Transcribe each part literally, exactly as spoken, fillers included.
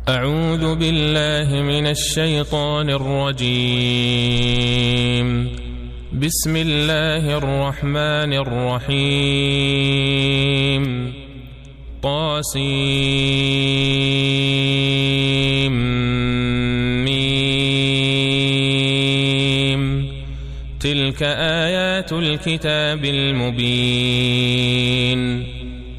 أعوذ بالله من الشيطان الرجيم. بسم الله الرحمن الرحيم. طاسيم ميم. تلك آيات الكتاب المبين.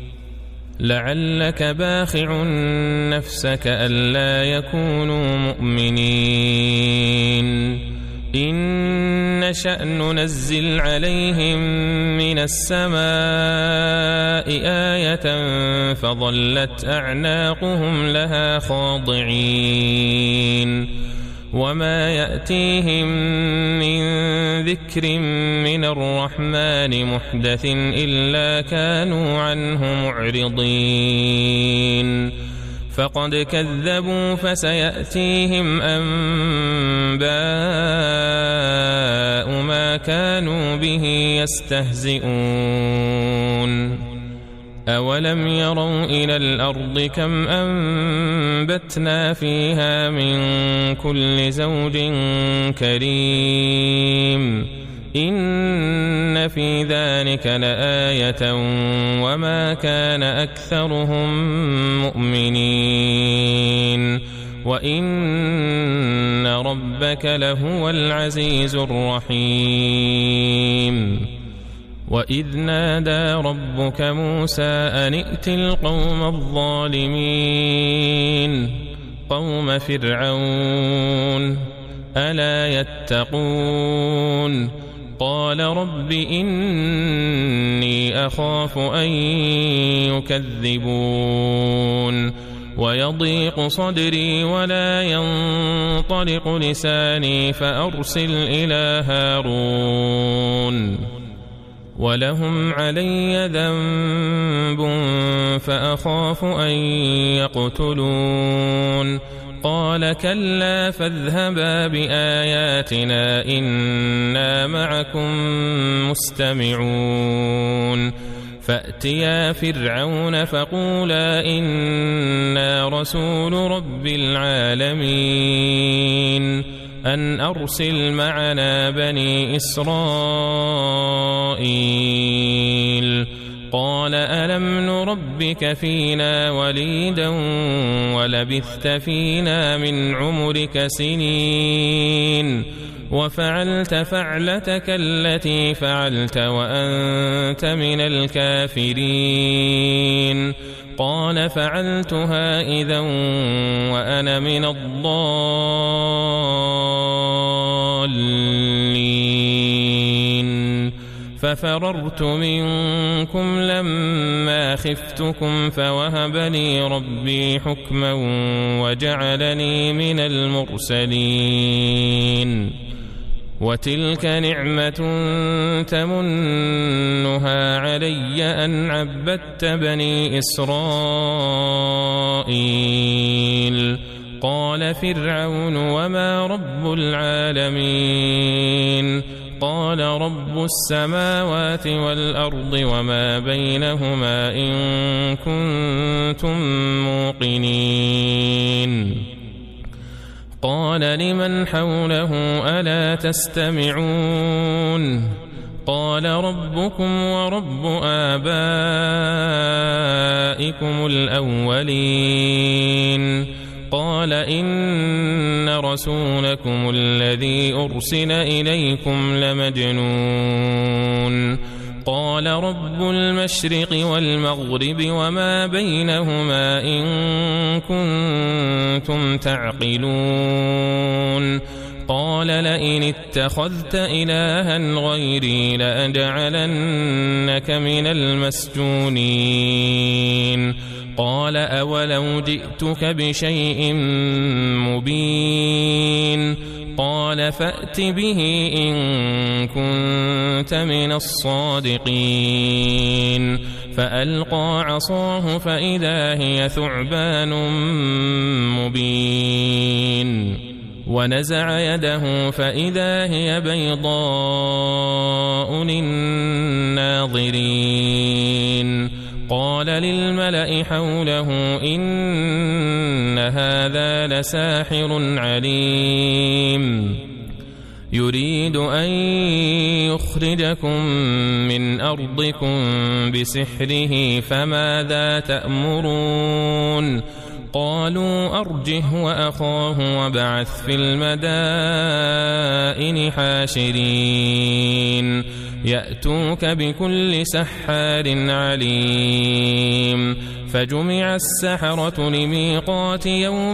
لعلك باخع نفسك ألا يكونوا مؤمنين. إن نشأ ننزل عليهم من السماء آية فظلت أعناقهم لها خاضعين. وما يأتيهم من ذكر من الرحمن محدث إلا كانوا عنه معرضين. فقد كذبوا فسيأتيهم أنباء ما كانوا به يستهزئون. أولم يروا إلى الأرض كم أنبتنا فيها من كل زوج كريم. إن في ذلك لآية وما كان أكثرهم مؤمنين. وإن ربك لهو العزيز الرحيم. وإذ نادى ربك موسى أن ائت القوم الظالمين قوم فرعون ألا يتقون. قال رب إني أخاف أن يكذبون ويضيق صدري ولا ينطلق لساني فأرسل إلى هارون ولهم علي ذنب فأخاف أن يقتلون. قال كلا فاذهبا بآياتنا إنا معكم مستمعون. فأتيا فرعون فقولا إنا رسول رب العالمين أن أرسل معنا بني إسرائيل. قال ألم نربك فينا وليدا ولبثت فينا من عمرك سنين وفعلت فعلتك التي فعلت وأنت من الكافرين. قال فعلتها إذا وأنا من الضالين. ففررت منكم لما خفتكم فوهب لي ربي حكما وجعلني من المرسلين. وتلك نعمة تمنها علي أن عبدت بني إسرائيل. قال فرعون وما رب العالمين. قال رب السماوات والأرض وما بينهما إن كنتم موقنين. قال لمن حوله ألا تستمعون. قال ربكم ورب آبائكم الأولين. قال إن رسولكم الذي أرسل إليكم لمجنون. قال رب المشرق والمغرب وما بينهما إن كنتم تعقلون. قال لئن اتخذت إلها غيري لأجعلنك من المسجونين. قال أولو جئتك بشيء مبين. قال فأت به إن كنت من الصادقين. فألقى عصاه فإذا هي ثعبان مبين. ونزع يده فإذا هي بيضاء للناظرين. قال للملأ حوله إن هذا لساحر عليم يريد أن يخرجكم من أرضكم بسحره فماذا تأمرون قالوا أرجه وأخاه وابعث في المدائن حاشرين يأتوك بكل سحار عليم فجمع السحرة لميقات يوم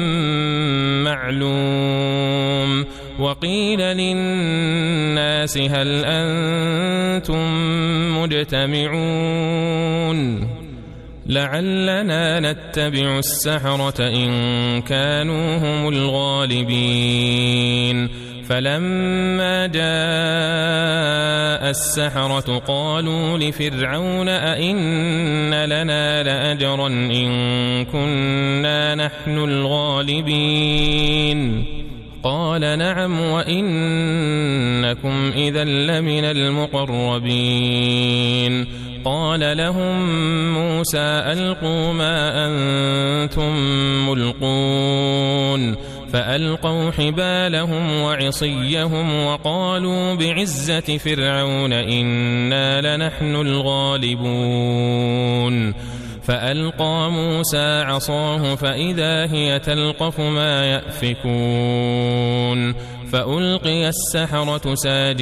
معلوم وقيل للناس هل أنتم مجتمعون لعلنا نتبع السحرة إن كانوا هم الغالبين فلما جاء السحرة قالوا لفرعون أئن لنا لأجرا إن كنا نحن الغالبين قال نعم وإنكم إذا لمن المقربين قال لهم موسى ألقوا ما أنتم ملقون فألقوا حبالهم وعصيهم وقالوا بعزة فرعون إنا لنحن الغالبون فألقى موسى عصاه فإذا هي تلقف ما يأفكون فألقي السحرة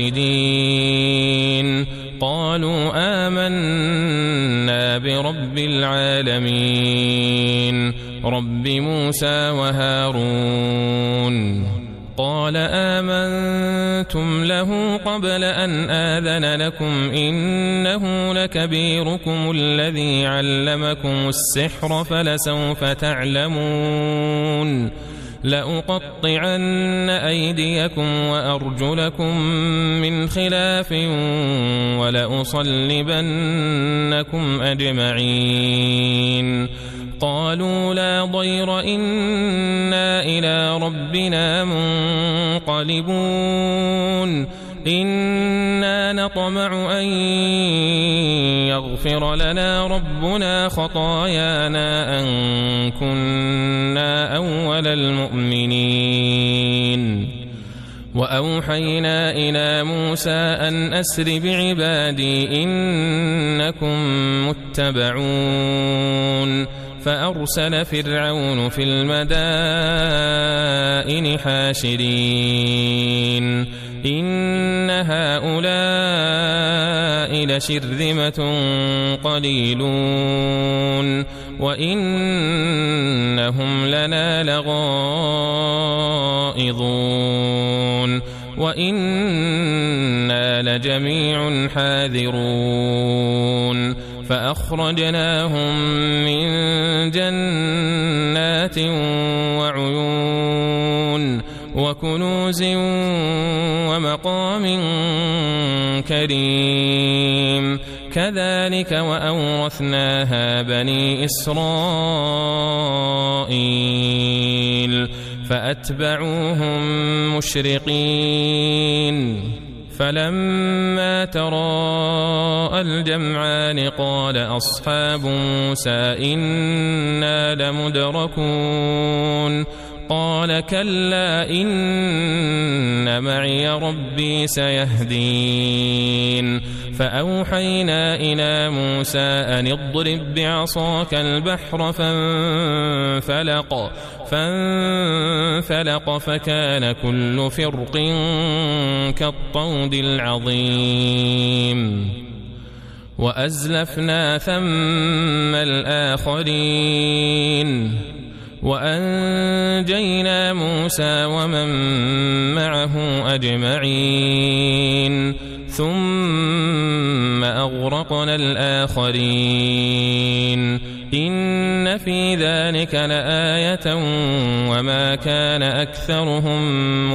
ساجدين قالوا آمنا برب العالمين رب موسى وهارون قال آمنتم له قبل أن آذن لكم إنه لكبيركم الذي علمكم السحر فلسوف تعلمون لأقطعن أيديكم وأرجلكم من خلاف ولأصلبنكم أجمعين قالوا لا ضير إنا إلى ربنا منقلبون إنا نطمع أن يغفر لنا ربنا خطايانا أن كنا أول المؤمنين وأوحينا إلى موسى أن أسر بعبادي إنكم متبعون فأرسل فرعون في المدائن حاشرين إن هؤلاء لشرذمة قليلون وإنهم لنا لغائظون وإنا لجميع حاذرون فأخرجناهم من جنات وعيون وكنوز ومقام كريم كذلك وأورثناها بني إسرائيل فأتبعوهم مشرقين فلما تراءى الجمعان قال أصحاب موسى إنا لمدركون قال كلا إن معي ربي سيهدين فأوحينا إلى موسى أن اضرب بعصاك البحر فانفلق فانفلق فكان كل فرق كالطود العظيم وأزلفنا ثم الآخرين وأنجينا موسى ومن معه أجمعين ثم أغرقنا الآخرين إن في ذلك لآية وما كان أكثرهم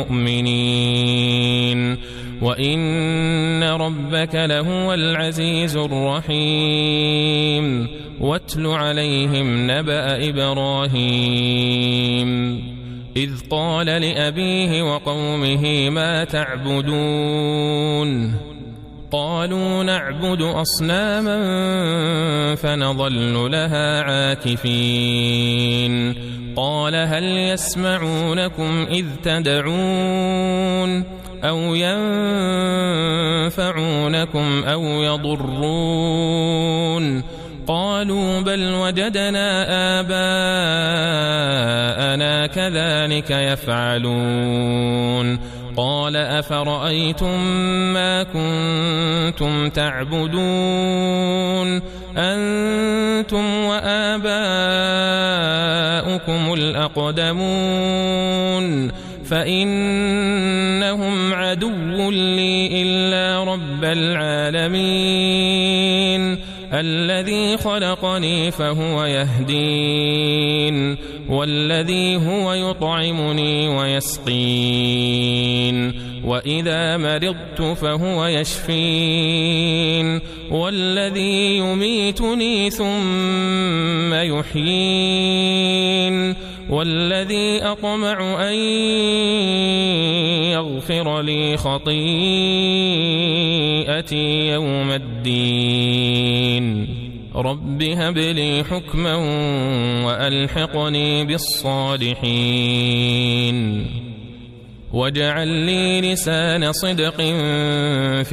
مؤمنين وإن ربك لهو العزيز الرحيم واتل عليهم نبأ إبراهيم إذ قال لأبيه وقومه ما تعبدون قالوا نعبد أصناما فنظل لها عاكفين قال هل يسمعونكم إذ تدعون أو ينفعونكم أو يضرون قالوا بل وجدنا آباءنا كذلك يفعلون قال أفرأيتم ما كنتم تعبدون أنتم وآباؤكم الأقدمون فإنهم عدو لي إلا رب العالمين الذي خلقني فهو يهدين والذي هو يطعمني ويسقين وإذا مرضت فهو يشفين والذي يميتني ثم يحيين والذي أطمع أن يغفر لي خطيئتي يوم الدين رب هب لي حكما وألحقني بالصالحين واجعل لي لسان صدق في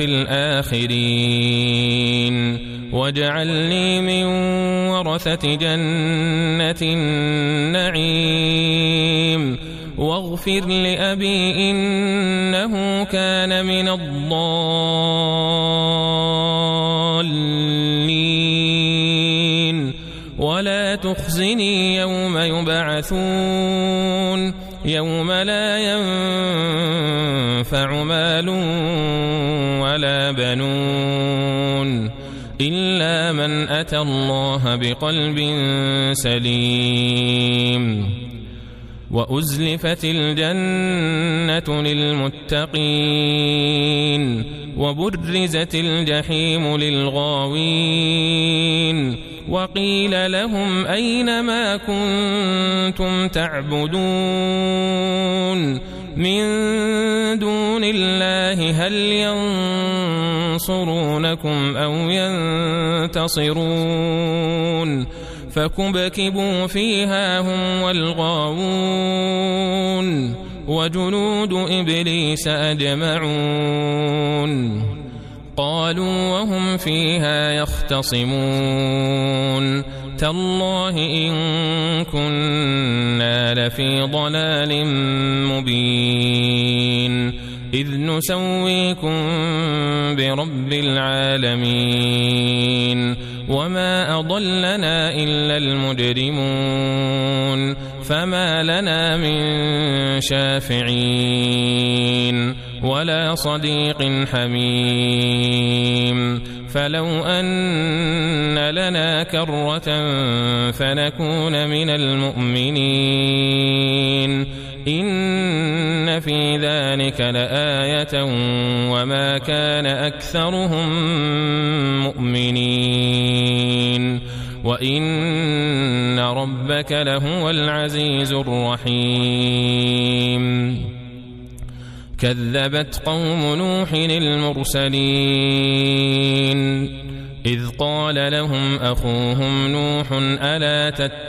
الآخرين واجعلني من ورثة جنة النعيم واغفر لأبي إنه كان من الضالين ولا تخزني يوم يبعثون يوم لا ينفع مال ولا بنون إلا من أتى الله بقلب سليم وأزلفت الجنة للمتقين وبرزت الجحيم للغاوين وقيل لهم أين ما كنتم تعبدون من دون الله هل ينصرونكم أو ينتصرون فكبكبوا فيها هم والغاوون وجنود إبليس أجمعون قالوا وهم فيها يختصمون تالله إن كنا لفي ضلال مبين إذ نسويكم برب العالمين وما أضلنا إلا المجرمون فما لنا من شافعين ولا صديق حميم فلو أن لنا كرة فنكون من المؤمنين إن في ذلك لآية وما كان أكثرهم مؤمنين وإن ربك لهو العزيز الرحيم كذبت قوم نوح المرسلين إذ قال لهم أخوهم نوح ألا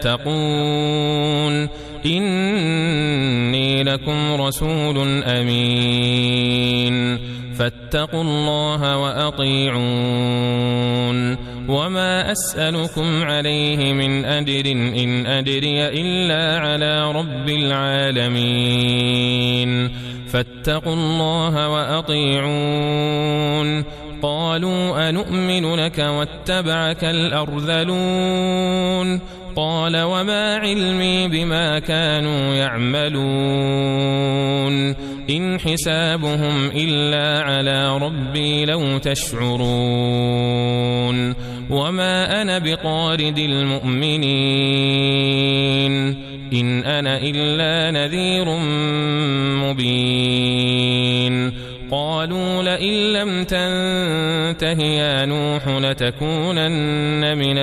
تتقون إني لكم رسول أمين فاتقوا الله وأطيعون وما أسألكم عليه من أجر إن أجري إلا على رب العالمين فاتقوا الله وأطيعون قالوا أنؤمن لك واتبعك الأرذلون قال وما علمي بما كانوا يعملون إن حسابهم إلا على ربي لو تشعرون وما أنا بطارد المؤمنين إن أنا إلا نذير مبين قالوا لئن لم تنته يا نوح لتكونن من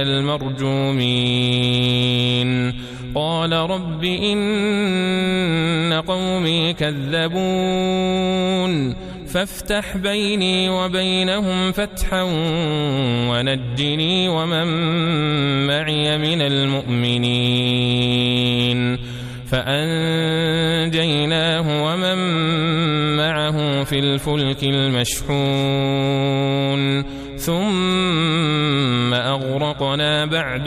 المرجومين قال رب إن قومي كذبون فافتح بيني وبينهم فتحا ونجني ومن معي من المؤمنين فأنجيناه ومن معه في الفلك المشحون ثم أغرقنا بعد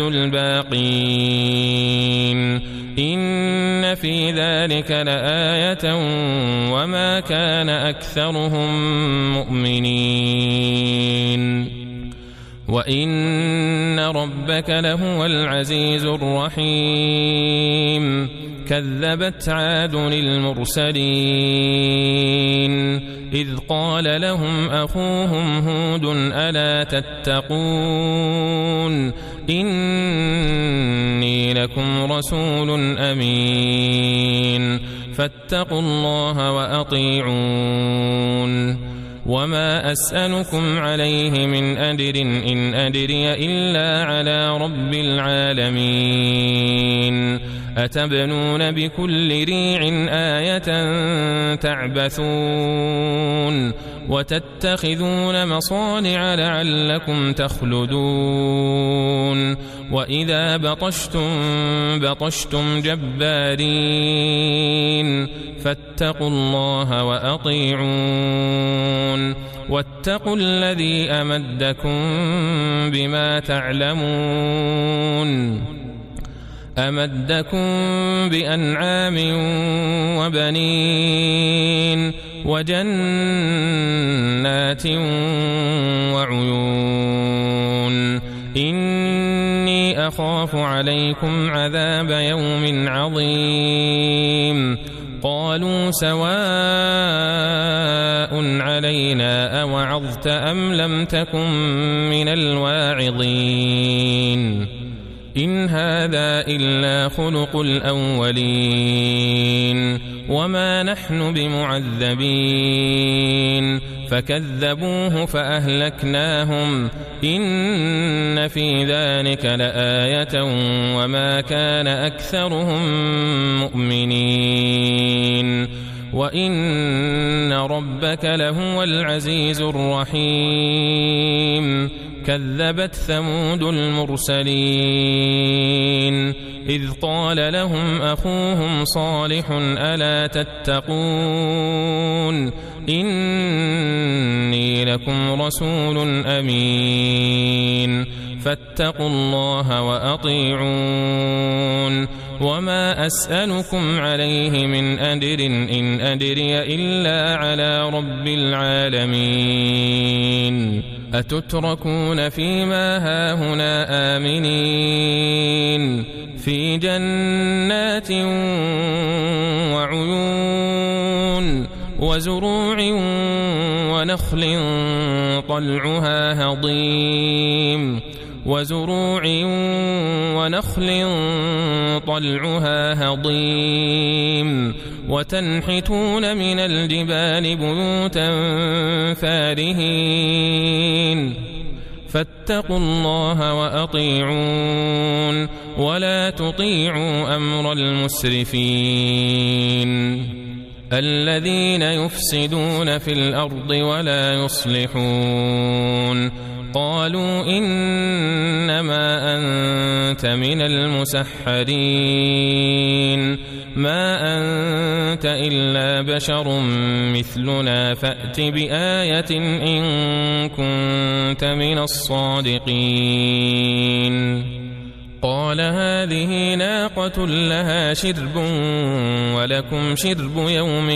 الباقين إن في ذلك لآية وما كان أكثرهم مؤمنين وإن ربك لهو العزيز الرحيم كذبت عاد المرسلين إذ قال لهم أخوهم هود ألا تتقون إني لكم رسول أمين فاتقوا الله وأطيعون وما أسألكم عليه من أجر إن أجري إلا على رب العالمين أتبنون بكل ريع آية تعبثون وتتخذون مصانع لعلكم تخلدون وإذا بطشتم بطشتم جبارين فاتقوا الله وأطيعون واتقوا الذي أمدكم بما تعلمون أمدكم بأنعام وبنين وجنات وعيون إني أخاف عليكم عذاب يوم عظيم قالوا سواء علينا أوعظت أم لم تكن من الواعظين إن هذا إلا خلق الأولين وما نحن بمعذبين فكذبوه فأهلكناهم إن في ذلك لآية وما كان أكثرهم مؤمنين وإن ربك لهو العزيز الرحيم كذبت ثمود المرسلين إذ قال لهم أخوهم صالح ألا تتقون إني لكم رسول أمين فاتقوا الله وأطيعون وما أسألكم عليه من أجر إن أجري إلا على رب العالمين أتتركون فيما هاهنا آمنين في جنات وعيون وزروع ونخل طلعها هضيم وزروع ونخل طلعها هضيم وتنحتون من الجبال بيوتا فارهين فاتقوا الله وأطيعون ولا تطيعوا أمر المسرفين الذين يفسدون في الأرض ولا يصلحون قالوا إنما أنت من المسحرين ما أنت إلا بشر مثلنا فأت بآية إن كنت من الصادقين قال هذه ناقة لها شرب ولكم شرب يوم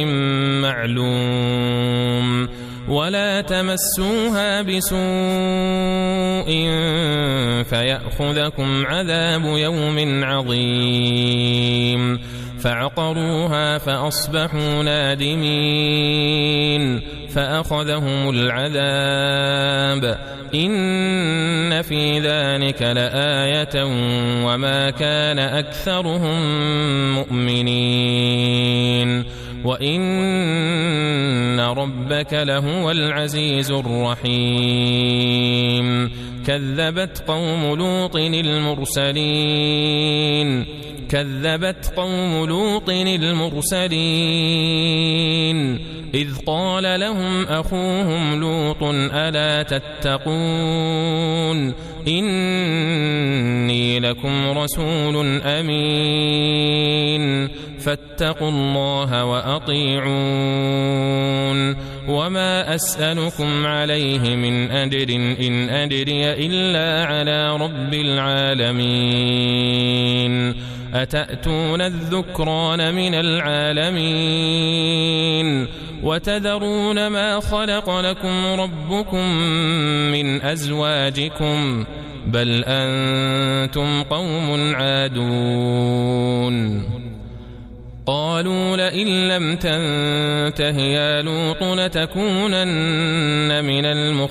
معلوم ولا تمسوها بسوء فيأخذكم عذاب يوم عظيم فعقروها فأصبحوا نادمين فأخذهم العذاب إن في ذلك لآية وما كان أكثرهم مؤمنين وإن ربك لهو العزيز الرحيم كذبت قوم لوط المرسلين كذبت قوم لوط المرسلين إذ قال لهم أخوهم لوط ألا تتقون إني لكم رسول أمين فاتقوا الله وأطيعون وما أسألكم عليه من أجر إن أجري إلا على رب العالمين أتأتون الذكران من العالمين وتذرون ما خلق لكم ربكم من أزواجكم بل أنتم قوم عادون قالوا لئن لم تنته يا لوط لتكونن من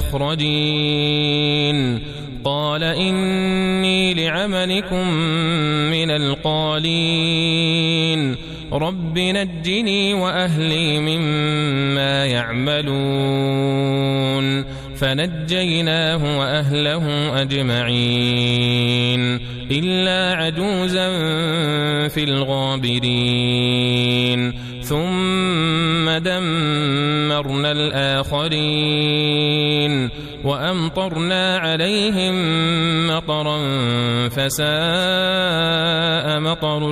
المخرجين قال إني لعملكم من القالين رب نجني وأهلي مما يعملون فنجيناه وأهله أجمعين إلا عجوزا في الغابرين ثم دمرنا الآخرين وأمطرنا عليهم مطرا فساء مطر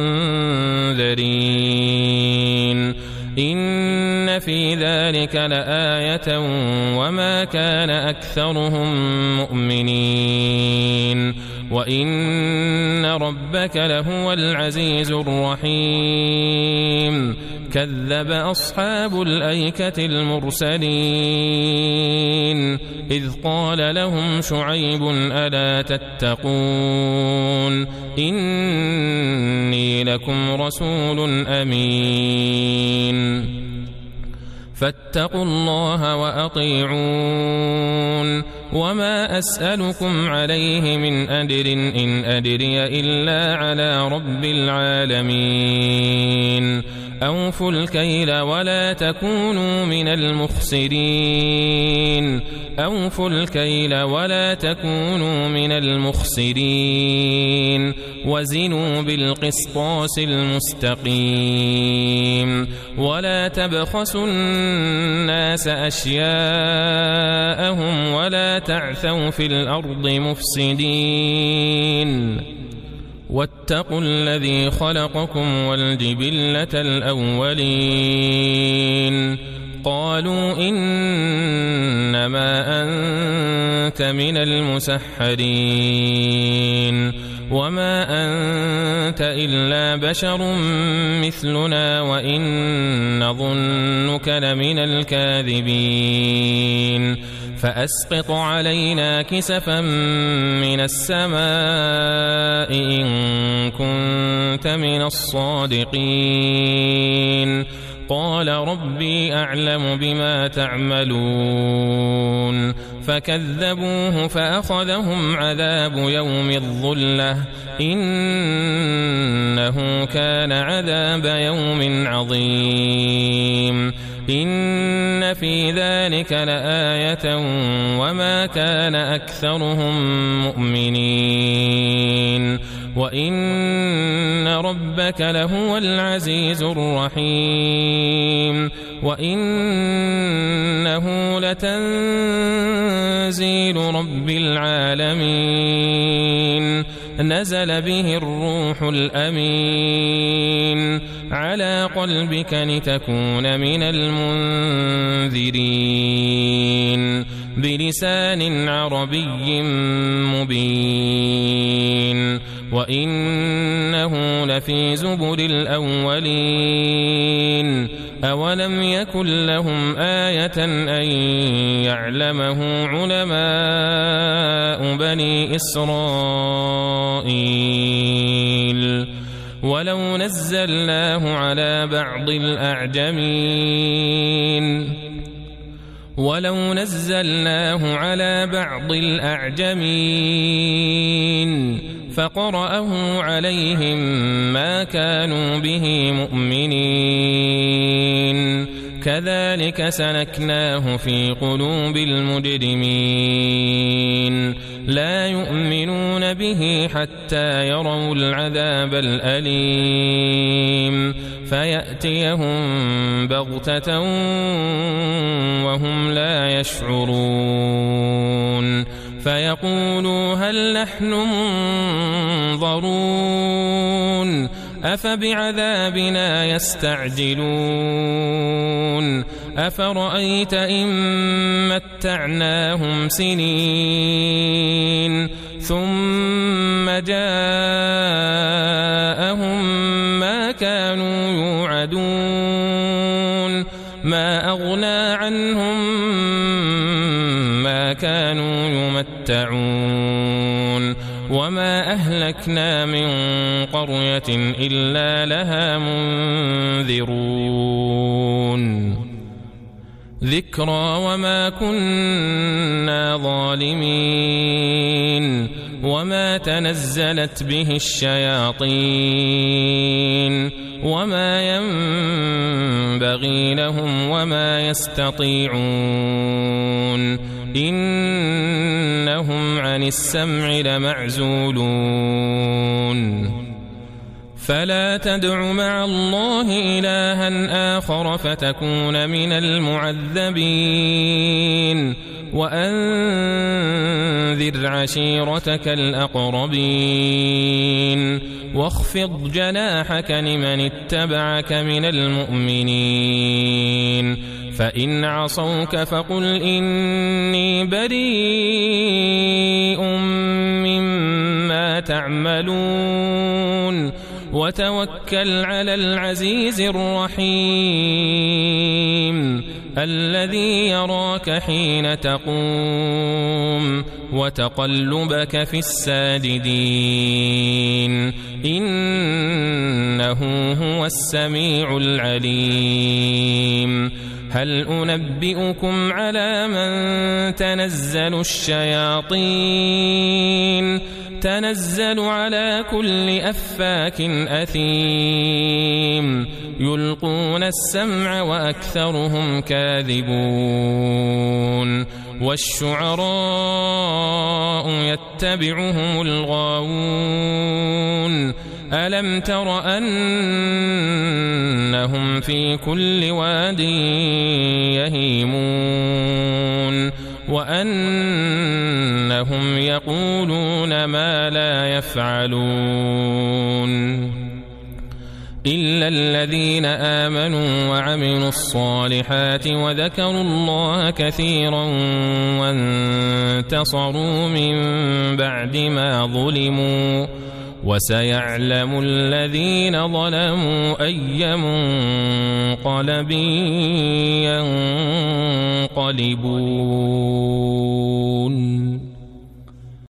المنذرين إن في ذلك لآية وما كان أكثرهم مؤمنين وإن ربك لهو العزيز الرحيم كذب أصحاب الأيكة المرسلين إذ قال لهم شعيب ألا تتقون إني لكم رسول أمين فاتقوا الله وأطيعون وما أسألكم عليه من أجر إن أجري إلا على رب العالمين أوفوا الكيل ولا تكونوا من المخسرين أوفوا الكيل ولا تكونوا من المخسرين وزنوا بالقسطاس المستقيم ولا تبخسوا الناس أشياءهم ولا تعثوا في الأرض مفسدين واتقوا الذي خلقكم والجبلة الأولين قالوا إنما أنت من المسحرين وما أنت إلا بشر مثلنا وإن نظنك لمن الكاذبين فأسقط علينا كسفا من السماء إن كنت من الصادقين قال ربي أعلم بما تعملون فكذبوه فأخذهم عذاب يوم الظلة إنه كان عذاب يوم عظيم إن في ذلك لآية وما كان أكثرهم مؤمنين وإن ربك لهو العزيز الرحيم وإنه لتنزيل رب العالمين نزل به الروح الأمين على قلبك لتكون من المنذرين بلسان عربي مبين وإنه لفي زبر الأولين أولم يكن لهم آية أن يعلمه علماء بني إسرائيل ولو نزلناه على بعض الأعجمين ولو نزلناه على بعض الأعجمين فقرأه عليهم ما كانوا به مؤمنين كذلك سلكناه في قلوب المجرمين لا يؤمنون به حتى يروا العذاب الأليم فيأتيهم بغتة وهم لا يشعرون فيقولوا هل نحن منظرون أفبعذابنا يستعجلون أفرأيت إن متعناهم سنين ثم جاءهم ما كانوا يوعدون ما أغنى عنهم ما كانوا يمتعون وما أهلكنا من قرية إلا لها منذرون ذكرى وما كنا ظالمين وما تنزلت به الشياطين وما ينبغي لهم وما يستطيعون إنهم عن السمع لمعزولون فلا تدع مع الله إلها آخر فتكون من المعذبين وأنذر عشيرتك الأقربين واخفض جناحك لمن اتبعك من المؤمنين فإن عصوك فقل إني بريء مما تعملون وتوكل على العزيز الرحيم الذي يراك حين تقوم وتقلبك في الساجدين إنه هو السميع العليم هل أنبئكم على من تنزل الشياطين تنزل على كل أفاك أثيم يلقون السمع وأكثرهم كاذبون والشعراء يتبعهم الغاوون ألم تر أنهم في كل واد يهيمون وأنهم يقولون ما لا يفعلون إلا الذين آمنوا وعملوا الصالحات وذكروا الله كثيرا وانتصروا من بعد ما ظلموا وسيعلم الذين ظلموا أي منقلب ينقلبون.